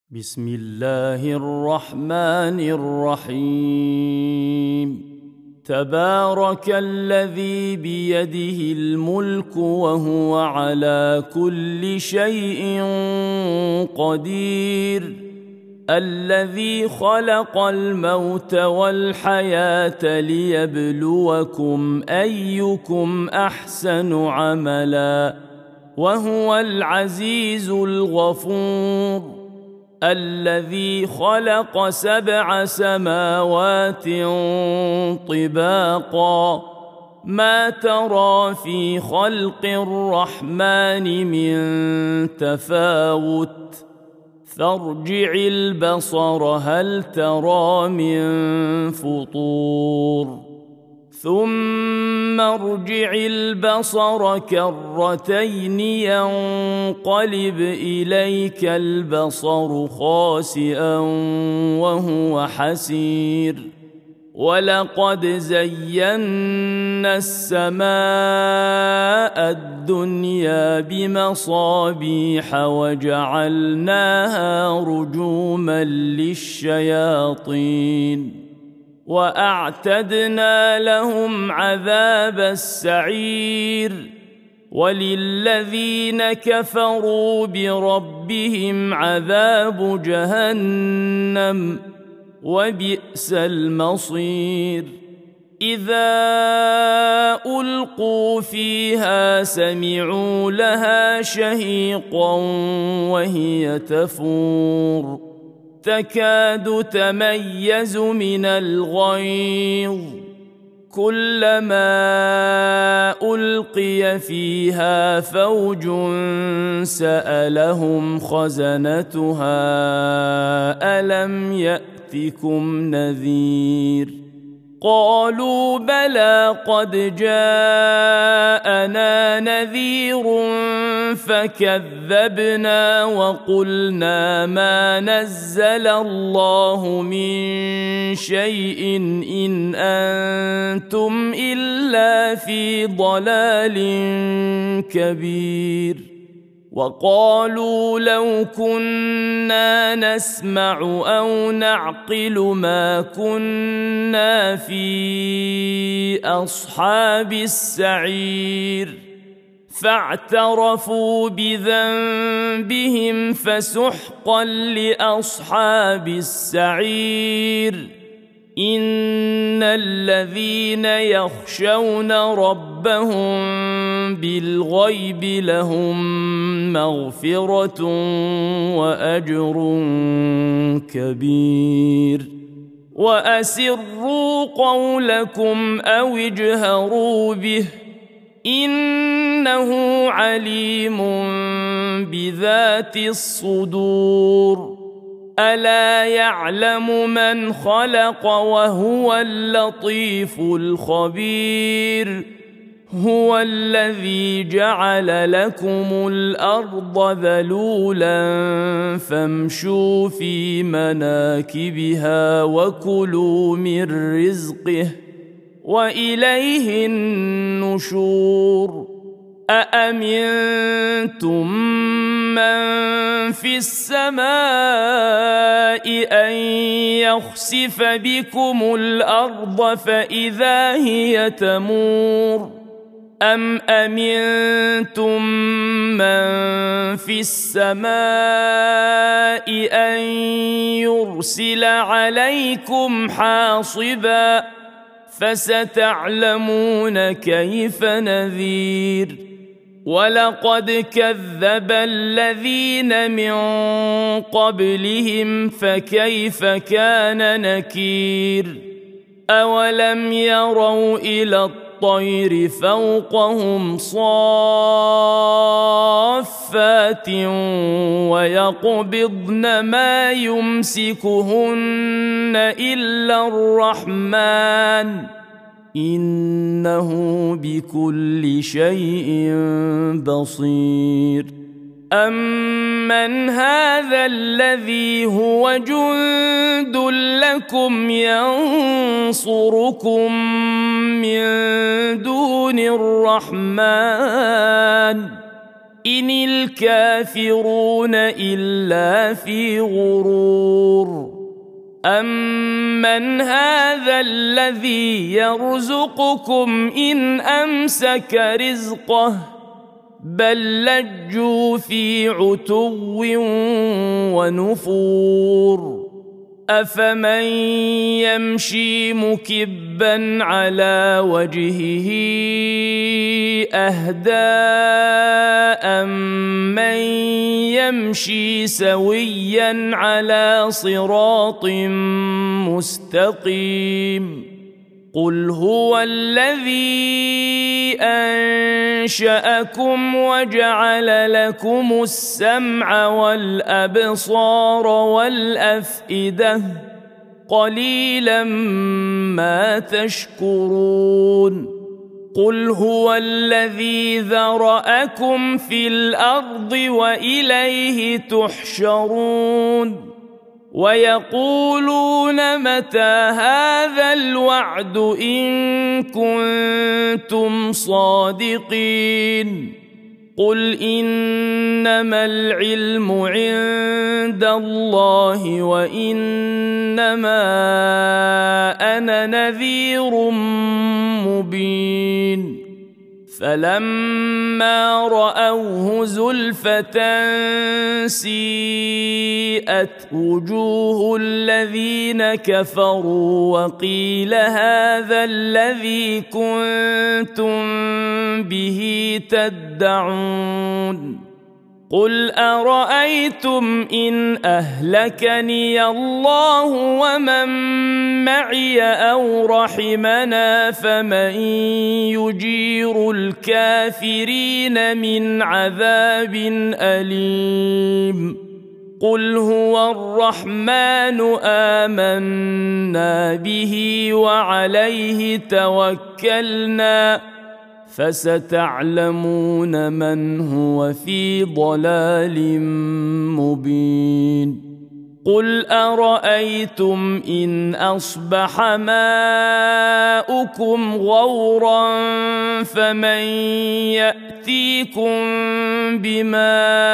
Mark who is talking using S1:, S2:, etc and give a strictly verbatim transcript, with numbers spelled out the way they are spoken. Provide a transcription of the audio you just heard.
S1: بسم الله الرحمن الرحيم. تبارك الذي بيده الملك وهو على كل شيء قدير، الذي خلق الموت والحياة ليبلوكم أيكم أحسن عملا، وهو العزيز الغفور، الذي خلق سبع سماوات طباقا، ما ترى في خلق الرحمن من تفاوت، فارجع البصر هل ترى من فطور، ثم ارجع البصر كرتين ينقلب إليك البصر خاسئا وهو حسير، ولقد زينا السماء الدنيا بمصابيح وجعلناها رجوما للشياطين، وأعتدنا لهم عذاب السعير، وللذين كفروا بربهم عذاب جهنم، وبئس المصير. إذا ألقوا فيها سمعوا لها شهيقا وهي تفور، تكاد تميز من الغيظ، كلما ألقي فيها فوج سألهم خزنتها ألم يأتكم نذير، قالوا بلى قد جاءنا نذير فكذبنا وقلنا ما نزل الله من شيء إن أنتم إلا في ضلال كبير، وقالوا لو كنا نسمع أو نعقل ما كنا في أصحاب السعير، فاعترفوا بذنبهم فسحقا لأصحاب السعير. إن الذين يخشون ربهم بالغيب لهم مغفرة وأجر كبير، وأسروا قولكم أو اجهروا به إنه عليم بذات الصدور، ألا يعلم من خلق وهو اللطيف الخبير، هو الذي جعل لكم الأرض ذلولا فامشوا في مناكبها وكلوا من رزقه وإليه النشور. أأمنتم من في السماء أن يخسف بكم الأرض فإذا هي تمور، أم أمنتم من في السماء أن يرسل عليكم حاصبا، فستعلمون كيف نذير. ولقد كذب الذين من قبلهم فكيف كان نكير، أولم يروا إلى الطير فوقهم صافات ويقبضن ما يمسكهن إلا الرحمن إنه بكل شيء بصير. أمن هذا الذي هو جند لكم ينصركم من دون الرحمن إن الكافرون إلا في غرور أمن هذا الذي يرزقكم إن أمسك رزقه بل لجوا في عتو ونفور أفمن يمشي مكبا على وجهه أهدى أمن يمشي سويا على صراط مستقيم قل هو الذي أنشأكم وجعل لكم السمع والأبصار والأفئدة قليلا ما تشكرون قل هو الذي ذرأكم في الأرض وإليه تحشرون ويقولون متى هذا الوعد إن كنتم صادقين قل إنما العلم عند الله وإنما أنا نذير مبين فلما رأوه زلفة سيئت وجوه الذين كفروا وقيل هذا الذي كنتم به تدعون قل أرأيتم إن أهلكني الله ومن معي أو رحمنا فمن يجير الكافرين من عذاب أليم قل هو الرحمن آمنا به وعليه توكلنا فستعلمون من هو في ضلال مبين قل أرأيتم إن أصبح ماؤكم غورا فمن يأتيكم بماء